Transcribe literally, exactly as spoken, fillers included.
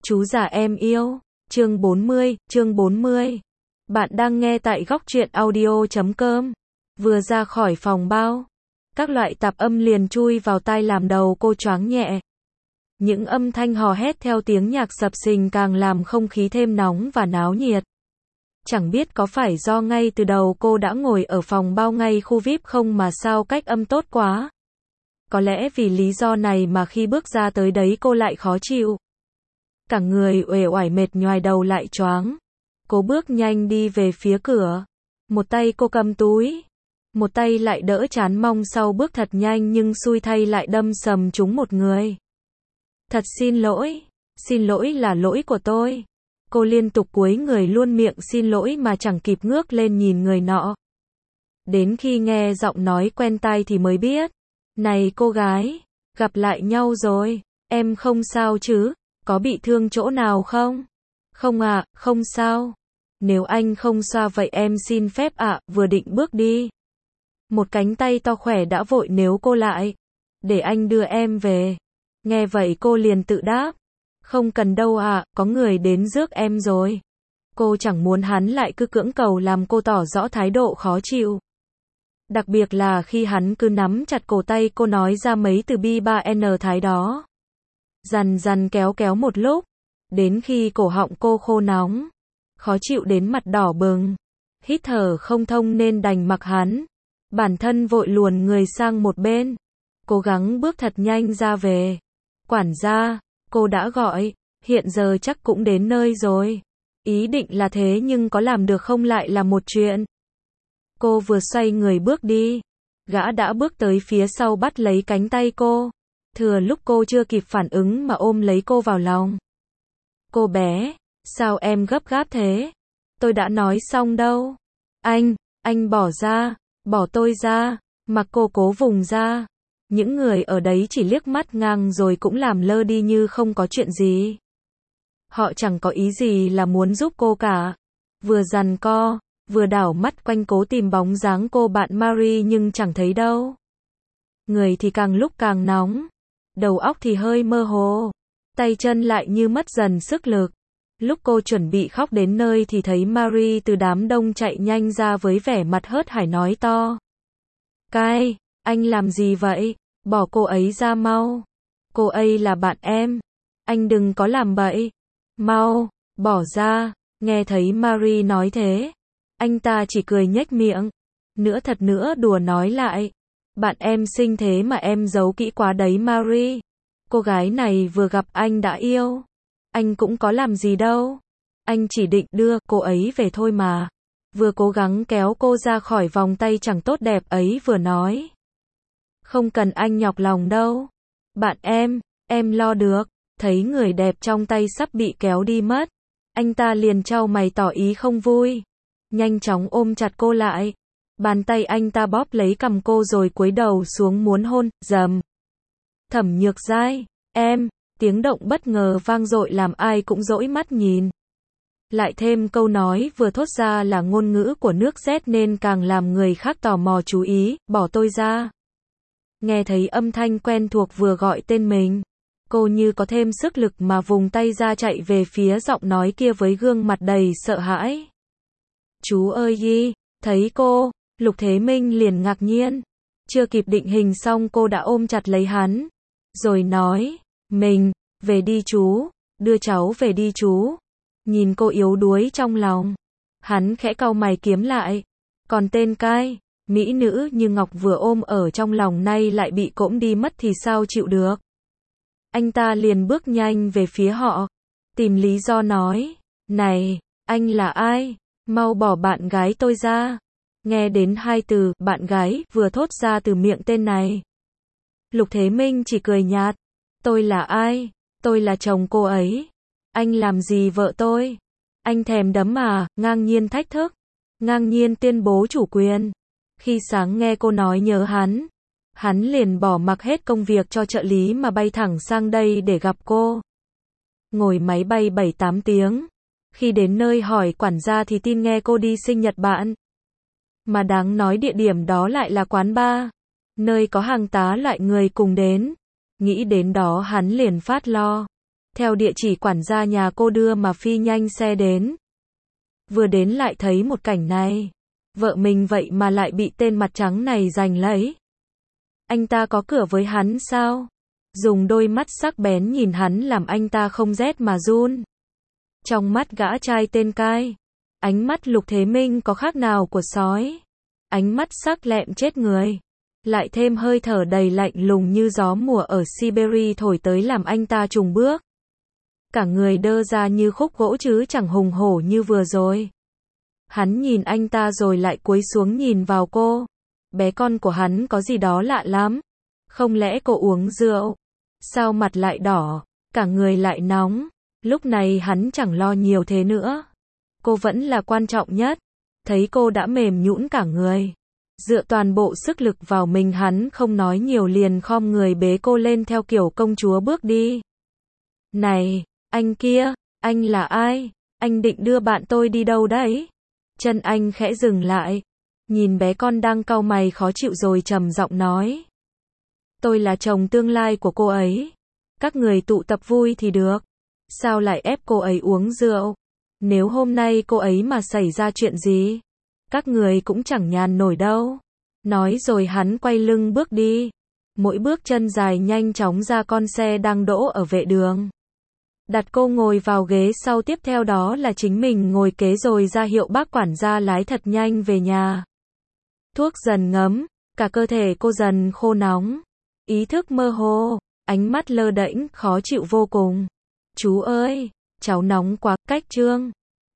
Chú già em yêu. Chương bốn mươi, chương bốn mươi. Bạn đang nghe tại góc truyện audio chấm com. Vừa ra khỏi phòng bao, các loại tạp âm liền chui vào tai làm đầu cô choáng nhẹ. Những âm thanh hò hét theo tiếng nhạc sập sình càng làm không khí thêm nóng và náo nhiệt. Chẳng biết có phải do ngay từ đầu cô đã ngồi ở phòng bao ngay khu vi ai pi không mà sao cách âm tốt quá. Có lẽ vì lý do này mà khi bước ra tới đấy cô lại khó chịu. Cả người uể oải mệt nhoài đầu lại choáng. Cô bước nhanh đi về phía cửa. Một tay cô cầm túi, một tay lại đỡ chán mong sau bước thật nhanh nhưng xui thay lại đâm sầm trúng một người. Thật xin lỗi, xin lỗi là lỗi của tôi. Cô liên tục cúi người luôn miệng xin lỗi mà chẳng kịp ngước lên nhìn người nọ. Đến khi nghe giọng nói quen tai thì mới biết. Này cô gái, gặp lại nhau rồi, em không sao chứ, có bị thương chỗ nào không? Không ạ, à, không sao. Nếu anh không sao vậy em xin phép ạ, à, vừa định bước đi. Một cánh tay to khỏe đã vội níu cô lại. Để anh đưa em về. Nghe vậy cô liền tự đáp. Không cần đâu ạ, à, có người đến rước em rồi. Cô chẳng muốn hắn lại cứ cưỡng cầu làm cô tỏ rõ thái độ khó chịu. Đặc biệt là khi hắn cứ nắm chặt cổ tay cô nói ra mấy từ bi ba en thái đó. Dằn dằn kéo kéo một lúc. Đến khi cổ họng cô khô nóng. Khó chịu đến mặt đỏ bừng. Hít thở không thông nên đành mặc hắn. Bản thân vội luồn người sang một bên. Cố gắng bước thật nhanh ra về. Quản gia, cô đã gọi. Hiện giờ chắc cũng đến nơi rồi. Ý định là thế nhưng có làm được không lại là một chuyện. Cô vừa xoay người bước đi. Gã đã bước tới phía sau bắt lấy cánh tay cô. Thừa lúc cô chưa kịp phản ứng mà ôm lấy cô vào lòng. Cô bé, sao em gấp gáp thế? Tôi đã nói xong đâu. Anh, anh bỏ ra, bỏ tôi ra, mặc cô cố vùng ra. Những người ở đấy chỉ liếc mắt ngang rồi cũng làm lơ đi như không có chuyện gì. Họ chẳng có ý gì là muốn giúp cô cả. Vừa giằng co, vừa đảo mắt quanh cố tìm bóng dáng cô bạn Marie nhưng chẳng thấy đâu. Người thì càng lúc càng nóng. Đầu óc thì hơi mơ hồ. Tay chân lại như mất dần sức lực. Lúc cô chuẩn bị khóc đến nơi thì thấy Marie từ đám đông chạy nhanh ra với vẻ mặt hớt hải nói to. Cai, anh làm gì vậy? Bỏ cô ấy ra mau. Cô ấy là bạn em. Anh đừng có làm bậy. Mau, bỏ ra. Nghe thấy Marie nói thế. Anh ta chỉ cười nhếch miệng. Nữa thật nữa đùa nói lại. Bạn em xinh thế mà em giấu kỹ quá đấy Marie. Cô gái này vừa gặp anh đã yêu. Anh cũng có làm gì đâu. Anh chỉ định đưa cô ấy về thôi mà. Vừa cố gắng kéo cô ra khỏi vòng tay chẳng tốt đẹp ấy vừa nói. Không cần anh nhọc lòng đâu. Bạn em, em lo được. Thấy người đẹp trong tay sắp bị kéo đi mất. Anh ta liền chau mày tỏ ý không vui. Nhanh chóng ôm chặt cô lại. Bàn tay anh ta bóp lấy cằm cô rồi cúi đầu xuống muốn hôn, dầm. Thẩm Nhược Giai, em, tiếng động bất ngờ vang dội làm ai cũng dõi mắt nhìn. Lại thêm câu nói vừa thốt ra là ngôn ngữ của nước Z nên càng làm người khác tò mò chú ý, bỏ tôi ra. Nghe thấy âm thanh quen thuộc vừa gọi tên mình. Cô như có thêm sức lực mà vùng tay ra chạy về phía giọng nói kia với gương mặt đầy sợ hãi. Chú ơi Yi, thấy cô, Lục Thế Minh liền ngạc nhiên. Chưa kịp định hình xong cô đã ôm chặt lấy hắn. Rồi nói, mình, về đi chú, đưa cháu về đi chú. Nhìn cô yếu đuối trong lòng. Hắn khẽ cau mày kiếm lại. Còn tên Cai, mỹ nữ như ngọc vừa ôm ở trong lòng nay lại bị cỗm đi mất thì sao chịu được. Anh ta liền bước nhanh về phía họ. Tìm lý do nói, này, anh là ai? Mau bỏ bạn gái tôi ra. Nghe đến hai từ, bạn gái, vừa thốt ra từ miệng tên này. Lục Thế Minh chỉ cười nhạt. Tôi là ai? Tôi là chồng cô ấy. Anh làm gì vợ tôi? Anh thèm đấm à? Ngang nhiên thách thức. Ngang nhiên tuyên bố chủ quyền. Khi sáng nghe cô nói nhớ hắn. Hắn liền bỏ mặc hết công việc cho trợ lý mà bay thẳng sang đây để gặp cô. Ngồi máy bay bảy tám tiếng. Khi đến nơi hỏi quản gia thì tin nghe cô đi sinh nhật bạn. Mà đáng nói địa điểm đó lại là quán bar. Nơi có hàng tá loại người cùng đến. Nghĩ đến đó hắn liền phát lo. theo địa chỉ quản gia nhà cô đưa mà phi nhanh xe đến. Vừa đến lại thấy một cảnh này. Vợ mình vậy mà lại bị tên mặt trắng này giành lấy. Anh ta có cửa với hắn sao? Dùng đôi mắt sắc bén nhìn hắn làm anh ta không rét mà run. Trong mắt gã trai tên Cai, ánh mắt Lục Thế Minh có khác nào của sói. Ánh mắt sắc lẹm chết người. Lại thêm hơi thở đầy lạnh lùng như gió mùa ở Siberia thổi tới làm anh ta chùng bước. Cả người đơ ra như khúc gỗ chứ chẳng hùng hổ như vừa rồi. Hắn nhìn anh ta rồi lại cúi xuống nhìn vào cô. Bé con của hắn có gì đó lạ lắm. Không lẽ cô uống rượu? Sao mặt lại đỏ, cả người lại nóng? Lúc này hắn chẳng lo nhiều thế nữa. Cô vẫn là quan trọng nhất. Thấy cô đã mềm nhũn cả người. Dựa toàn bộ sức lực vào mình, hắn không nói nhiều liền khom người bế cô lên theo kiểu công chúa bước đi. Này, anh kia, anh là ai? Anh định đưa bạn tôi đi đâu đấy? Chân anh khẽ dừng lại. Nhìn bé con đang cau mày khó chịu rồi trầm giọng nói. Tôi là chồng tương lai của cô ấy. Các người tụ tập vui thì được. Sao lại ép cô ấy uống rượu? Nếu hôm nay cô ấy mà xảy ra chuyện gì, các người cũng chẳng nhàn nổi đâu. Nói rồi hắn quay lưng bước đi. Mỗi bước chân dài nhanh chóng ra con xe đang đỗ ở vệ đường. Đặt cô ngồi vào ghế sau, tiếp theo đó là chính mình ngồi kế rồi ra hiệu bác quản gia lái thật nhanh về nhà. Thuốc dần ngấm, cả cơ thể cô dần khô nóng. Ý thức mơ hồ, ánh mắt lơ đễnh, khó chịu vô cùng. Chú ơi, cháu nóng quá, cách Trương.